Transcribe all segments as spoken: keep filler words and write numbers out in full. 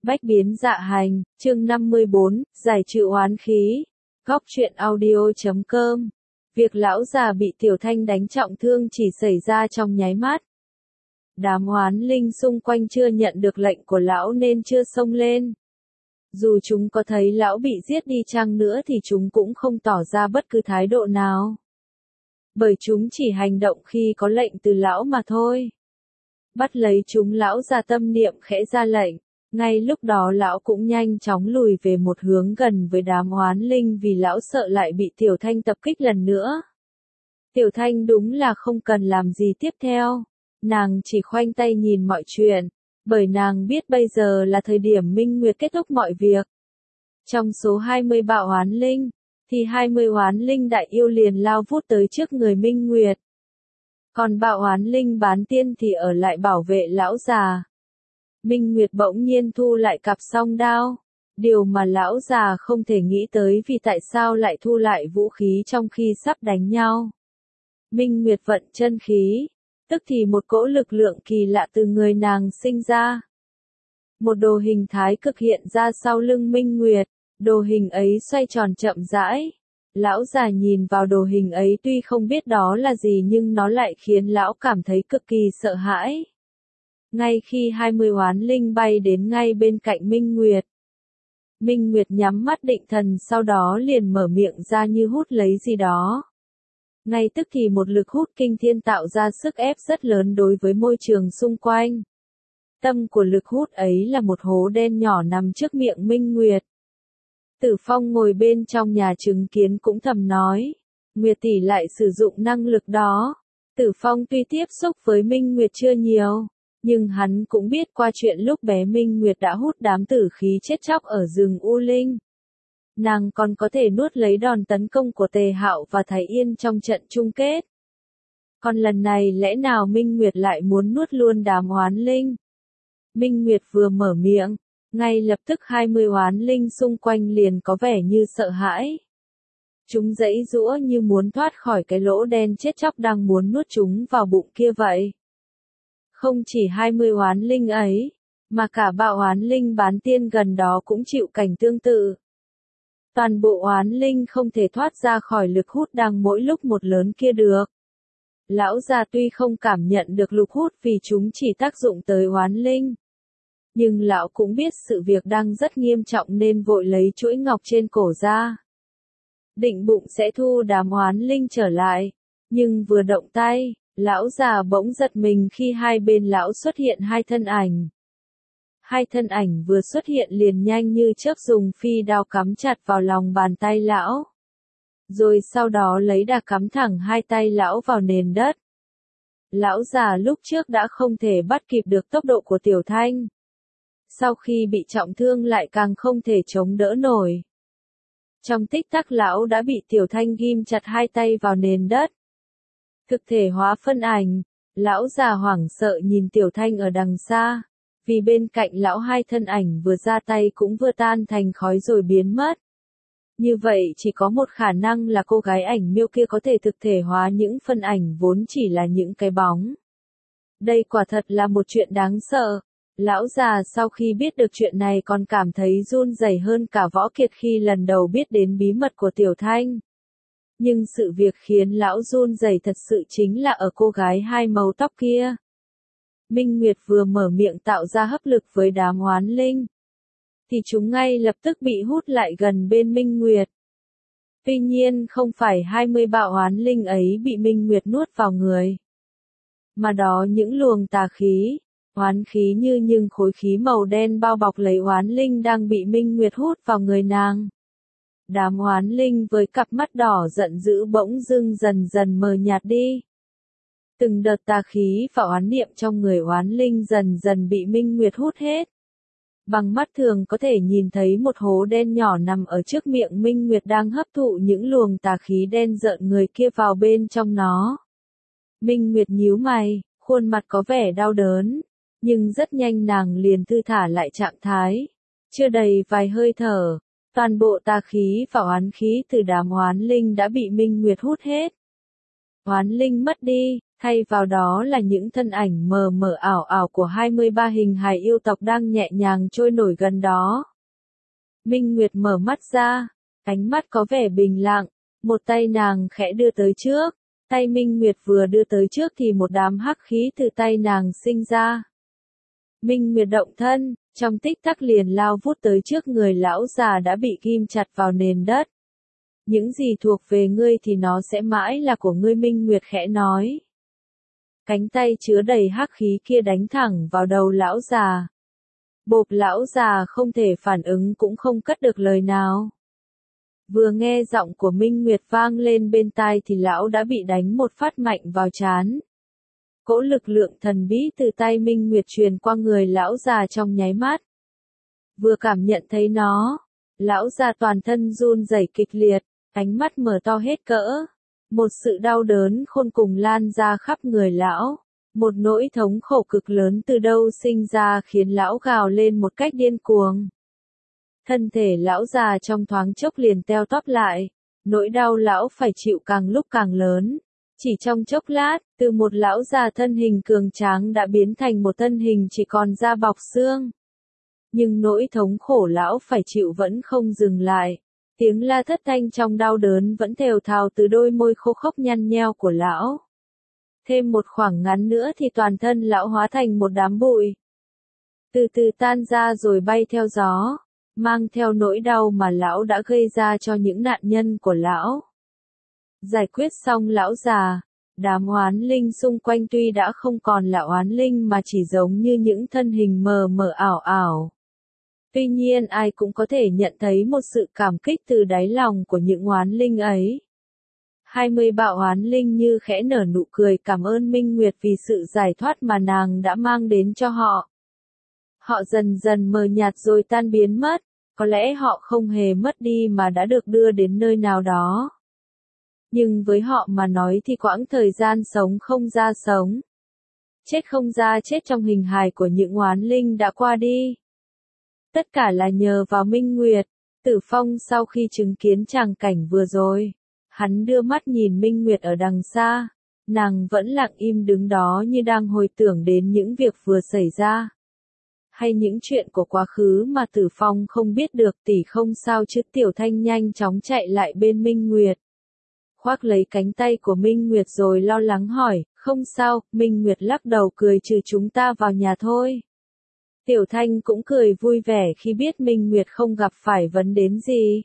Bách biến dạ hành, chương năm mươi bốn, giải trừ oán khí. Góc truyện audio chấm com. Việc lão già bị Tiểu Thanh đánh trọng thương chỉ xảy ra trong nháy mắt. Đám oán linh xung quanh chưa nhận được lệnh của lão nên chưa xông lên. Dù chúng có thấy lão bị giết đi chăng nữa thì chúng cũng không tỏ ra bất cứ thái độ nào. Bởi chúng chỉ hành động khi có lệnh từ lão mà thôi. Bắt lấy chúng, lão già tâm niệm khẽ ra lệnh. Ngay lúc đó lão cũng nhanh chóng lùi về một hướng gần với đám oán linh vì lão sợ lại bị Tiểu Thanh tập kích lần nữa. Tiểu Thanh đúng là không cần làm gì tiếp theo. Nàng chỉ khoanh tay nhìn mọi chuyện, bởi nàng biết bây giờ là thời điểm Minh Nguyệt kết thúc mọi việc. Trong số hai mươi bạo oán linh, thì hai mươi oán linh đại yêu liền lao vút tới trước người Minh Nguyệt. Còn bạo oán linh bán tiên thì ở lại bảo vệ lão già. Minh Nguyệt bỗng nhiên thu lại cặp song đao. Điều mà lão già không thể nghĩ tới vì tại sao lại thu lại vũ khí trong khi sắp đánh nhau. Minh Nguyệt vận chân khí. Tức thì một cỗ lực lượng kỳ lạ từ người nàng sinh ra. Một đồ hình thái cực hiện ra sau lưng Minh Nguyệt. Đồ hình ấy xoay tròn chậm rãi. Lão già nhìn vào đồ hình ấy tuy không biết đó là gì nhưng nó lại khiến lão cảm thấy cực kỳ sợ hãi. Ngay khi hai mươi oán linh bay đến ngay bên cạnh Minh Nguyệt. Minh Nguyệt nhắm mắt định thần sau đó liền mở miệng ra như hút lấy gì đó. Ngay tức thì một lực hút kinh thiên tạo ra sức ép rất lớn đối với môi trường xung quanh. Tâm của lực hút ấy là một hố đen nhỏ nằm trước miệng Minh Nguyệt. Tử Phong ngồi bên trong nhà chứng kiến cũng thầm nói. Nguyệt tỷ lại sử dụng năng lực đó. Tử Phong tuy tiếp xúc với Minh Nguyệt chưa nhiều. Nhưng hắn cũng biết qua chuyện lúc bé Minh Nguyệt đã hút đám tử khí chết chóc ở rừng U Linh. Nàng còn có thể nuốt lấy đòn tấn công của Tề Hạo và Thái Yên trong trận chung kết. Còn lần này lẽ nào Minh Nguyệt lại muốn nuốt luôn đám oán linh? Minh Nguyệt vừa mở miệng, ngay lập tức hai mươi oán linh xung quanh liền có vẻ như sợ hãi. Chúng giãy giũa như muốn thoát khỏi cái lỗ đen chết chóc đang muốn nuốt chúng vào bụng kia vậy. Không chỉ hai mươi oán linh ấy, mà cả bạo oán linh bán tiên gần đó cũng chịu cảnh tương tự. Toàn bộ oán linh không thể thoát ra khỏi lực hút đang mỗi lúc một lớn kia được. Lão già tuy không cảm nhận được lực hút vì chúng chỉ tác dụng tới oán linh. Nhưng lão cũng biết sự việc đang rất nghiêm trọng nên vội lấy chuỗi ngọc trên cổ ra. Định bụng sẽ thu đám oán linh trở lại. Nhưng vừa động tay, lão già bỗng giật mình khi hai bên lão xuất hiện hai thân ảnh. Hai thân ảnh vừa xuất hiện liền nhanh như chớp dùng phi đao cắm chặt vào lòng bàn tay lão. Rồi sau đó lấy đà cắm thẳng hai tay lão vào nền đất. Lão già lúc trước đã không thể bắt kịp được tốc độ của Tiểu Thanh. Sau khi bị trọng thương lại càng không thể chống đỡ nổi. Trong tích tắc lão đã bị Tiểu Thanh ghim chặt hai tay vào nền đất. Thực thể hóa phân ảnh, lão già hoảng sợ nhìn Tiểu Thanh ở đằng xa, vì bên cạnh lão hai thân ảnh vừa ra tay cũng vừa tan thành khói rồi biến mất. Như vậy chỉ có một khả năng là cô gái ảnh miêu kia có thể thực thể hóa những phân ảnh vốn chỉ là những cái bóng. Đây quả thật là một chuyện đáng sợ. Lão già sau khi biết được chuyện này còn cảm thấy run rẩy hơn cả Võ Kiệt khi lần đầu biết đến bí mật của Tiểu Thanh. Nhưng sự việc khiến lão run rẩy thật sự chính là ở cô gái hai màu tóc kia. Minh Nguyệt vừa mở miệng tạo ra hấp lực với đám oán linh, thì chúng ngay lập tức bị hút lại gần bên Minh Nguyệt. Tuy nhiên không phải hai mươi bạo oán linh ấy bị Minh Nguyệt nuốt vào người, mà đó những luồng tà khí, oán khí như những khối khí màu đen bao bọc lấy oán linh đang bị Minh Nguyệt hút vào người nàng. Đám oán linh với cặp mắt đỏ giận dữ bỗng dưng dần dần mờ nhạt đi. Từng đợt tà khí và oán niệm trong người oán linh dần dần bị Minh Nguyệt hút hết. Bằng mắt thường có thể nhìn thấy một hố đen nhỏ nằm ở trước miệng Minh Nguyệt đang hấp thụ những luồng tà khí đen rợn người kia vào bên trong nó. Minh Nguyệt nhíu mày, khuôn mặt có vẻ đau đớn, nhưng rất nhanh nàng liền thư thả lại trạng thái. Chưa đầy vài hơi thở, toàn bộ tà khí và oán khí từ đám oán linh đã bị Minh Nguyệt hút hết. Oán linh mất đi, Thay vào đó là những thân ảnh mờ mờ ảo ảo của hai mươi ba hình hài yêu tộc đang nhẹ nhàng trôi nổi gần đó. Minh Nguyệt mở mắt ra, ánh mắt có vẻ bình lặng, một tay nàng khẽ đưa tới trước, tay Minh Nguyệt vừa đưa tới trước thì một đám hắc khí từ tay nàng sinh ra. Minh Nguyệt động thân, trong tích tắc liền lao vút tới trước người lão già đã bị ghim chặt vào nền đất. Những gì thuộc về ngươi thì nó sẽ mãi là của ngươi, Minh Nguyệt khẽ nói. Cánh tay chứa đầy hắc khí kia đánh thẳng vào đầu lão già. Bộp, lão già không thể phản ứng cũng không cất được lời nào. Vừa nghe giọng của Minh Nguyệt vang lên bên tai thì lão đã bị đánh một phát mạnh vào trán. Cỗ lực lượng thần bí từ tay Minh Nguyệt truyền qua người lão già trong nháy mắt. Vừa cảm nhận thấy nó, lão già toàn thân run rẩy kịch liệt, ánh mắt mở to hết cỡ. Một sự đau đớn khôn cùng lan ra khắp người lão. Một nỗi thống khổ cực lớn từ đâu sinh ra khiến lão gào lên một cách điên cuồng. Thân thể lão già trong thoáng chốc liền teo tóp lại. Nỗi đau lão phải chịu càng lúc càng lớn. Chỉ trong chốc lát, từ một lão già thân hình cường tráng đã biến thành một thân hình chỉ còn da bọc xương. Nhưng nỗi thống khổ lão phải chịu vẫn không dừng lại. Tiếng la thất thanh trong đau đớn vẫn thều thào từ đôi môi khô khốc nhăn nheo của lão. Thêm một khoảng ngắn nữa thì toàn thân lão hóa thành một đám bụi. Từ từ tan ra rồi bay theo gió, mang theo nỗi đau mà lão đã gây ra cho những nạn nhân của lão. Giải quyết xong lão già, đám oán linh xung quanh tuy đã không còn là oán linh mà chỉ giống như những thân hình mờ mờ ảo ảo. Tuy nhiên ai cũng có thể nhận thấy một sự cảm kích từ đáy lòng của những oán linh ấy. Hai mươi bạo oán linh như khẽ nở nụ cười cảm ơn Minh Nguyệt vì sự giải thoát mà nàng đã mang đến cho họ. Họ dần dần mờ nhạt rồi tan biến mất, có lẽ họ không hề mất đi mà đã được đưa đến nơi nào đó. Nhưng với họ mà nói thì quãng thời gian sống không ra sống, chết không ra chết trong hình hài của những oán linh đã qua đi. Tất cả là nhờ vào Minh Nguyệt. Tử Phong sau khi chứng kiến tràng cảnh vừa rồi, hắn đưa mắt nhìn Minh Nguyệt ở đằng xa, nàng vẫn lặng im đứng đó như đang hồi tưởng đến những việc vừa xảy ra. Hay những chuyện của quá khứ mà Tử Phong không biết được. Tỷ không sao chứ? Tiểu Thanh nhanh chóng chạy lại bên Minh Nguyệt. Khoác lấy cánh tay của Minh Nguyệt rồi lo lắng hỏi, không sao. Minh Nguyệt lắc đầu cười trừ chúng ta vào nhà thôi. Tiểu Thanh cũng cười vui vẻ khi biết Minh Nguyệt không gặp phải vấn đề gì.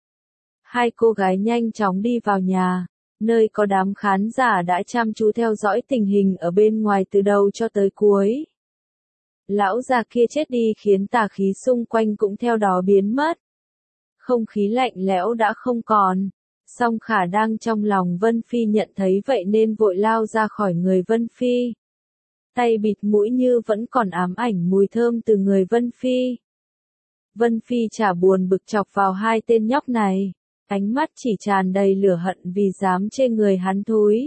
Hai cô gái nhanh chóng đi vào nhà, nơi có đám khán giả đã chăm chú theo dõi tình hình ở bên ngoài từ đầu cho tới cuối. Lão già kia chết đi khiến tà khí xung quanh cũng theo đó biến mất. Không khí lạnh lẽo đã không còn. Song Khả đang trong lòng Vân Phi nhận thấy vậy nên vội lao ra khỏi người Vân Phi. Tay bịt mũi như vẫn còn ám ảnh mùi thơm từ người Vân Phi. Vân Phi chả buồn bực chọc vào hai tên nhóc này, ánh mắt chỉ tràn đầy lửa hận vì dám chê người hắn thúi.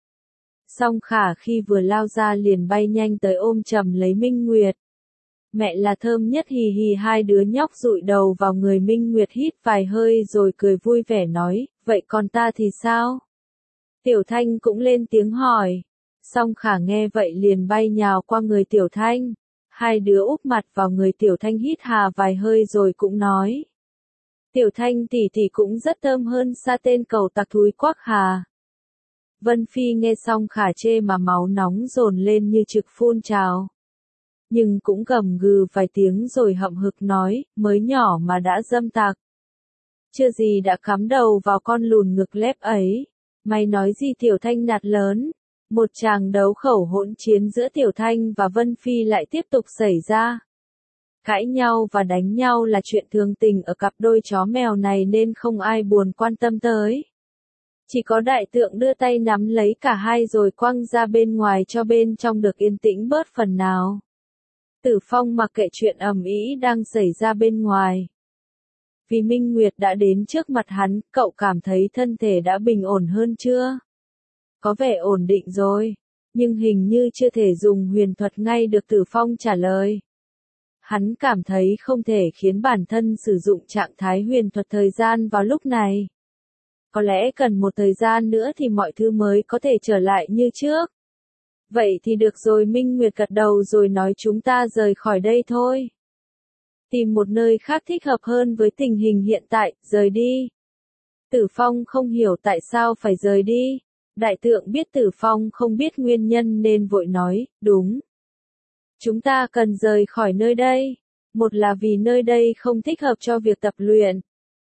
Song Khả khi vừa lao ra liền bay nhanh tới ôm chầm lấy Minh Nguyệt. Mẹ là thơm nhất, hì hì. Hai đứa nhóc dụi đầu vào người Minh Nguyệt hít vài hơi rồi cười vui vẻ nói, vậy còn ta thì sao? Tiểu Thanh cũng lên tiếng hỏi. Song Khả nghe vậy liền bay nhào qua người Tiểu Thanh. Hai đứa úp mặt vào người Tiểu Thanh hít hà vài hơi rồi cũng nói. Tiểu Thanh tỷ tỷ cũng rất thơm hơn xa tên cầu tặc thúi quắc hà. Vân Phi nghe xong Khả chê mà máu nóng dồn lên như trực phun trào. Nhưng cũng gầm gừ vài tiếng rồi hậm hực nói, mới nhỏ mà đã dâm tặc. Chưa gì đã cắm đầu vào con lùn ngực lép ấy. Mày nói gì? Tiểu Thanh nạt lớn. Một tràng đấu khẩu hỗn chiến giữa Tiểu Thanh và Vân Phi lại tiếp tục xảy ra. Cãi nhau và đánh nhau là chuyện thường tình ở cặp đôi chó mèo này nên không ai buồn quan tâm tới. Chỉ có đại tượng đưa tay nắm lấy cả hai rồi quăng ra bên ngoài cho bên trong được yên tĩnh bớt phần nào. Tử Phong mặc kệ chuyện ầm ĩ đang xảy ra bên ngoài. Vì Minh Nguyệt đã đến trước mặt hắn, cậu cảm thấy thân thể đã bình ổn hơn chưa? Có vẻ ổn định rồi, nhưng hình như chưa thể dùng huyền thuật ngay được. Tử Phong trả lời. Hắn cảm thấy không thể khiến bản thân sử dụng trạng thái huyền thuật thời gian vào lúc này. Có lẽ cần một thời gian nữa thì mọi thứ mới có thể trở lại như trước. Vậy thì được rồi, Minh Nguyệt gật đầu rồi nói chúng ta rời khỏi đây thôi. Tìm một nơi khác thích hợp hơn với tình hình hiện tại, rời đi. Tử Phong không hiểu tại sao phải rời đi. Đại tượng biết Tử Phong không biết nguyên nhân nên vội nói, đúng. Chúng ta cần rời khỏi nơi đây. Một là vì nơi đây không thích hợp cho việc tập luyện.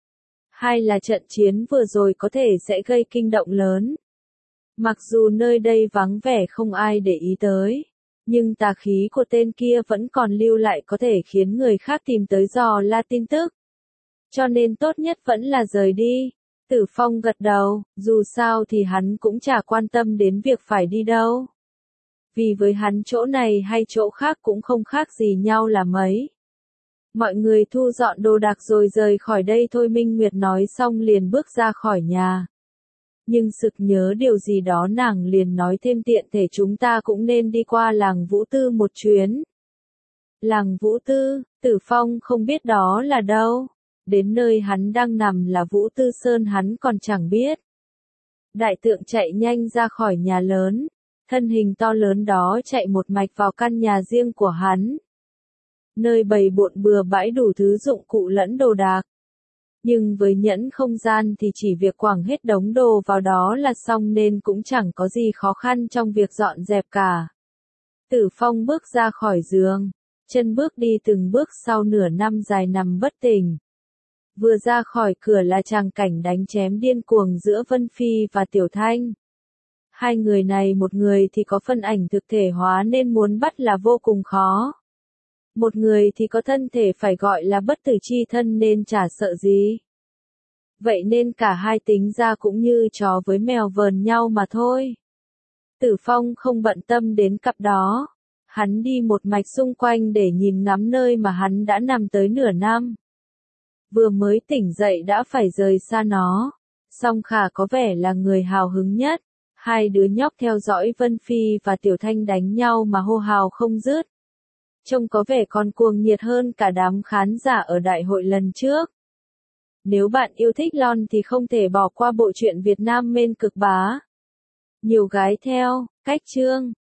Hai là trận chiến vừa rồi có thể sẽ gây kinh động lớn. Mặc dù nơi đây vắng vẻ không ai để ý tới, nhưng tà khí của tên kia vẫn còn lưu lại có thể khiến người khác tìm tới dò la tin tức. Cho nên tốt nhất vẫn là rời đi. Tử Phong gật đầu, dù sao thì hắn cũng chả quan tâm đến việc phải đi đâu. Vì với hắn chỗ này hay chỗ khác cũng không khác gì nhau là mấy. Mọi người thu dọn đồ đạc rồi rời khỏi đây thôi, Minh Nguyệt nói xong liền bước ra khỏi nhà. Nhưng sực nhớ điều gì đó nàng liền nói thêm tiện thể chúng ta cũng nên đi qua làng Vũ Tư một chuyến. Làng Vũ Tư, Tử Phong không biết đó là đâu. Đến nơi hắn đang nằm là Vũ Tư Sơn hắn còn chẳng biết. Đại tượng chạy nhanh ra khỏi nhà lớn. Thân hình to lớn đó chạy một mạch vào căn nhà riêng của hắn. Nơi bày bộn bừa bãi đủ thứ dụng cụ lẫn đồ đạc. Nhưng với nhẫn không gian thì chỉ việc quẳng hết đống đồ vào đó là xong nên cũng chẳng có gì khó khăn trong việc dọn dẹp cả. Tử Phong bước ra khỏi giường, chân bước đi từng bước sau nửa năm dài nằm bất tỉnh. Vừa ra khỏi cửa là tràng cảnh đánh chém điên cuồng giữa Vân Phi và Tiểu Thanh. Hai người này một người thì có phân ảnh thực thể hóa nên muốn bắt là vô cùng khó. Một người thì có thân thể phải gọi là bất tử chi thân nên chả sợ gì. Vậy nên cả hai tính ra cũng như chó với mèo vờn nhau mà thôi. Tử Phong không bận tâm đến cặp đó. Hắn đi một mạch xung quanh để nhìn ngắm nơi mà hắn đã nằm tới nửa năm. Vừa mới tỉnh dậy đã phải rời xa nó. Song Khả có vẻ là người hào hứng nhất. Hai đứa nhóc theo dõi Vân Phi và Tiểu Thanh đánh nhau mà hô hào không dứt. Trông có vẻ còn cuồng nhiệt hơn cả đám khán giả ở đại hội lần trước. Nếu bạn yêu thích lon thì không thể bỏ qua bộ truyện Việt Nam Mên Cực Bá. Nhiều gái theo, cách chương.